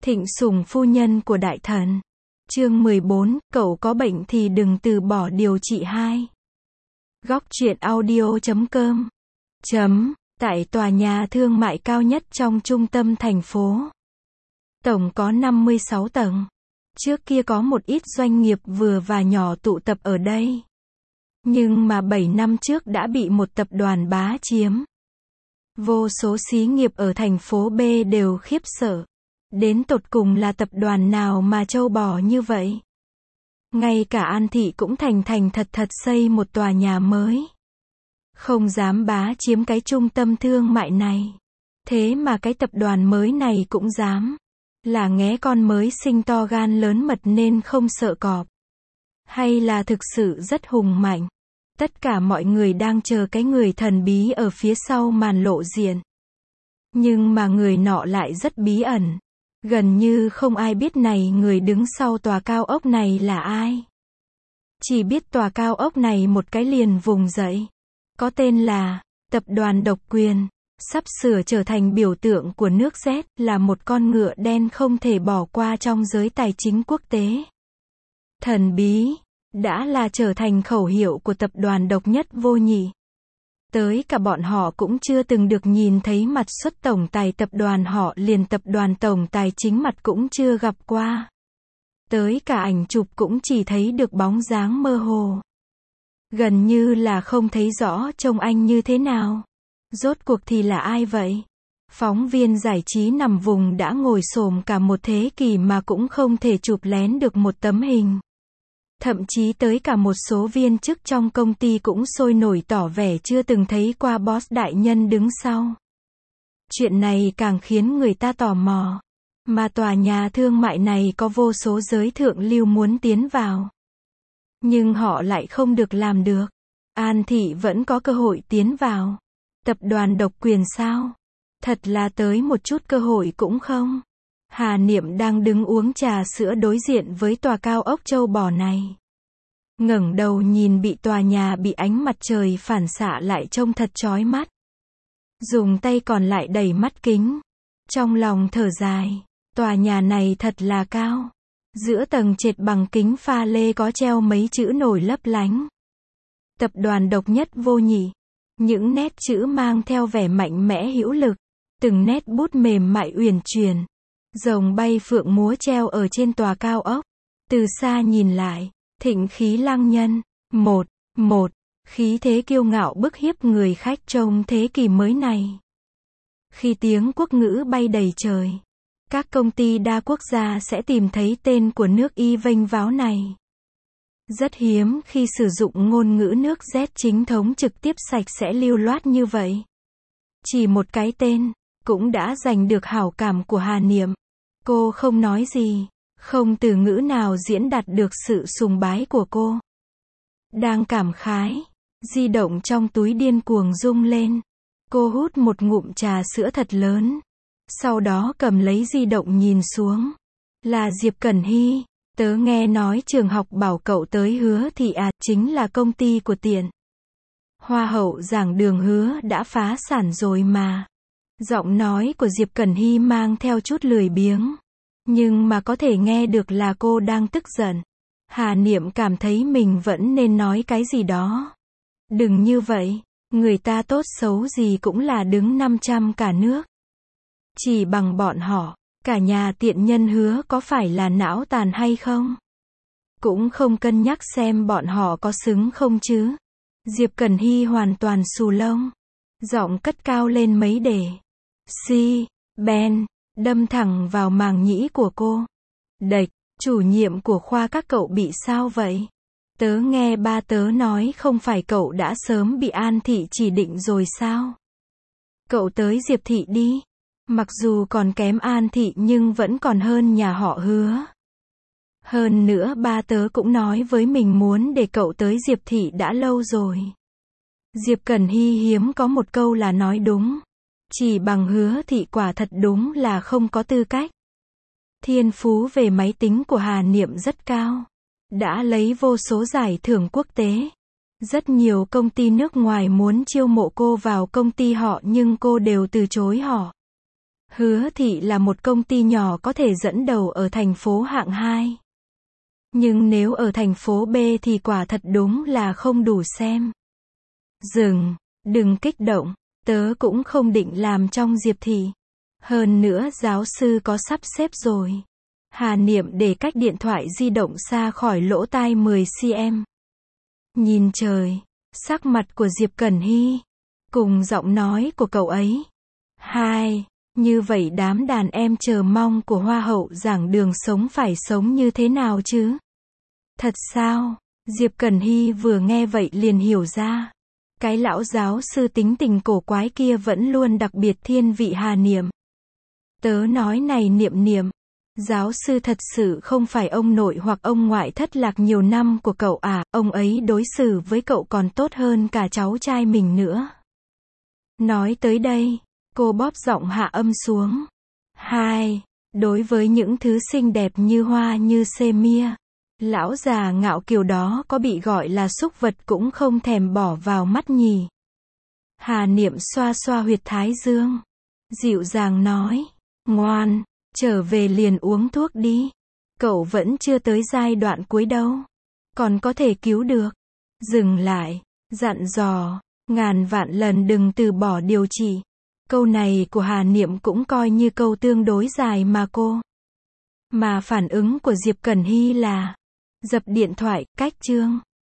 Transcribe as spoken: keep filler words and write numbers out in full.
Thịnh sủng phu nhân của đại thần. Chương mười bốn, cậu có bệnh thì đừng từ bỏ điều trị hai. Góc truyện audio chấm com. Chấm, tại tòa nhà thương mại cao nhất trong trung tâm thành phố. Tổng có năm mươi sáu tầng. Trước kia có một ít doanh nghiệp vừa và nhỏ tụ tập ở đây. Nhưng mà bảy năm trước đã bị một tập đoàn bá chiếm. Vô số xí nghiệp ở thành phố B đều khiếp sợ. Đến tột cùng là tập đoàn nào mà trâu bò như vậy? Ngay cả An Thị cũng thành thành thật thật xây một tòa nhà mới. Không dám bá chiếm cái trung tâm thương mại này. Thế mà cái tập đoàn mới này cũng dám. Là nghé con mới sinh to gan lớn mật nên không sợ cọp. Hay là thực sự rất hùng mạnh. Tất cả mọi người đang chờ cái người thần bí ở phía sau màn lộ diện. Nhưng mà người nọ lại rất bí ẩn. Gần như không ai biết này người đứng sau tòa cao ốc này là ai. Chỉ biết tòa cao ốc này một cái liền vùng dậy. Có tên là Tập đoàn Độc Quyền. Sắp sửa trở thành biểu tượng của nước Z, là một con ngựa đen không thể bỏ qua trong giới tài chính quốc tế. Thần bí, đã là trở thành khẩu hiệu của tập đoàn độc nhất vô nhị. Tới cả bọn họ cũng chưa từng được nhìn thấy mặt xuất tổng tài tập đoàn họ, liền tập đoàn tổng tài chính mặt cũng chưa gặp qua. Tới cả ảnh chụp cũng chỉ thấy được bóng dáng mơ hồ. Gần như là không thấy rõ trông anh như thế nào. Rốt cuộc thì là ai vậy? Phóng viên giải trí nằm vùng đã ngồi xổm cả một thế kỷ mà cũng không thể chụp lén được một tấm hình. Thậm chí tới cả một số viên chức trong công ty cũng sôi nổi tỏ vẻ chưa từng thấy qua boss đại nhân đứng sau. Chuyện này càng khiến người ta tò mò. Mà tòa nhà thương mại này có vô số giới thượng lưu muốn tiến vào. Nhưng họ lại không được làm được. An Thị vẫn có cơ hội tiến vào. Tập đoàn Độc Quyền sao? Thật là tới một chút cơ hội cũng không. Hà Niệm đang đứng uống trà sữa đối diện với tòa cao ốc châu bò này. Ngẩng đầu nhìn bị tòa nhà bị ánh mặt trời phản xạ lại trông thật chói mắt. Dùng tay còn lại đẩy mắt kính. Trong lòng thở dài, tòa nhà này thật là cao. Giữa tầng trệt bằng kính pha lê có treo mấy chữ nổi lấp lánh. Tập đoàn độc nhất vô nhị. Những nét chữ mang theo vẻ mạnh mẽ hữu lực. Từng nét bút mềm mại uyển chuyển. Rồng bay phượng múa treo ở trên tòa cao ốc. Từ xa nhìn lại, thịnh khí lăng nhân. Một, một, khí thế kiêu ngạo bức hiếp người khách trong thế kỷ mới này. Khi tiếng quốc ngữ bay đầy trời, các công ty đa quốc gia sẽ tìm thấy tên của nước Y vênh váo này. Rất hiếm khi sử dụng ngôn ngữ nước Z chính thống trực tiếp sạch sẽ lưu loát như vậy. Chỉ một cái tên, cũng đã giành được hảo cảm của Hà Niệm. Cô không nói gì, không từ ngữ nào diễn đạt được sự sùng bái của cô. Đang cảm khái, di động trong túi điên cuồng rung lên. Cô hút một ngụm trà sữa thật lớn. Sau đó cầm lấy di động nhìn xuống. Là Diệp Cẩn Hy. Tớ nghe nói trường học bảo cậu tới Hứa Thị à, chính là công ty của Tiện. Hoa hậu giảng đường Hứa đã phá sản rồi mà. Giọng nói của Diệp Cẩn Hy mang theo chút lười biếng. Nhưng mà có thể nghe được là cô đang tức giận. Hà Niệm cảm thấy mình vẫn nên nói cái gì đó. Đừng như vậy, người ta tốt xấu gì cũng là đứng năm trăm cả nước. Chỉ bằng bọn họ, cả nhà tiện nhân Hứa có phải là não tàn hay không? Cũng không cân nhắc xem bọn họ có xứng không chứ. Diệp Cẩn Hy hoàn toàn xù lông. Giọng cất cao lên mấy để. Si, Ben, đâm thẳng vào màng nhĩ của cô. Đệch, chủ nhiệm của khoa các cậu bị sao vậy? Tớ nghe ba tớ nói không phải cậu đã sớm bị An Thị chỉ định rồi sao? Cậu tới Diệp Thị đi. Mặc dù còn kém An Thị nhưng vẫn còn hơn nhà họ Hứa. Hơn nữa ba tớ cũng nói với mình muốn để cậu tới Diệp Thị đã lâu rồi. Diệp Cẩn Hy hiếm có một câu là nói đúng. Chỉ bằng Hứa Thị quả thật đúng là không có tư cách. Thiên phú về máy tính của Hà Niệm rất cao. Đã lấy vô số giải thưởng quốc tế. Rất nhiều công ty nước ngoài muốn chiêu mộ cô vào công ty họ nhưng cô đều từ chối họ. Hứa Thị là một công ty nhỏ có thể dẫn đầu ở thành phố hạng hai. Nhưng nếu ở thành phố B thì quả thật đúng là không đủ xem. Dừng, đừng kích động, tớ cũng không định làm trong Diệp Thị. Hơn nữa giáo sư có sắp xếp rồi. Hà Niệm để cách điện thoại di động xa khỏi lỗ tai mười xăng-ti-mét. Nhìn trời, sắc mặt của Diệp Cẩn Hy, cùng giọng nói của cậu ấy. Hai, như vậy đám đàn em chờ mong của Hoa hậu giảng đường sống phải sống như thế nào chứ? Thật sao? Diệp Cẩn Hy vừa nghe vậy liền hiểu ra. Cái lão giáo sư tính tình cổ quái kia vẫn luôn đặc biệt thiên vị Hà Niệm. Tớ nói này Niệm Niệm, giáo sư thật sự không phải ông nội hoặc ông ngoại thất lạc nhiều năm của cậu à, ông ấy đối xử với cậu còn tốt hơn cả cháu trai mình nữa. Nói tới đây, cô bóp giọng hạ âm xuống. Hai, đối với những thứ xinh đẹp như hoa như Semia, lão già ngạo kiều đó có bị gọi là súc vật cũng không thèm bỏ vào mắt nhỉ. Hà Niệm xoa xoa huyệt thái dương, dịu dàng nói, ngoan, trở về liền uống thuốc đi. Cậu vẫn chưa tới giai đoạn cuối đâu. Còn có thể cứu được. Dừng lại, dặn dò, ngàn vạn lần đừng từ bỏ điều trị. Câu này của Hà Niệm cũng coi như câu tương đối dài mà cô. Mà phản ứng của Diệp Cẩn Hy là dập điện thoại, cách chương.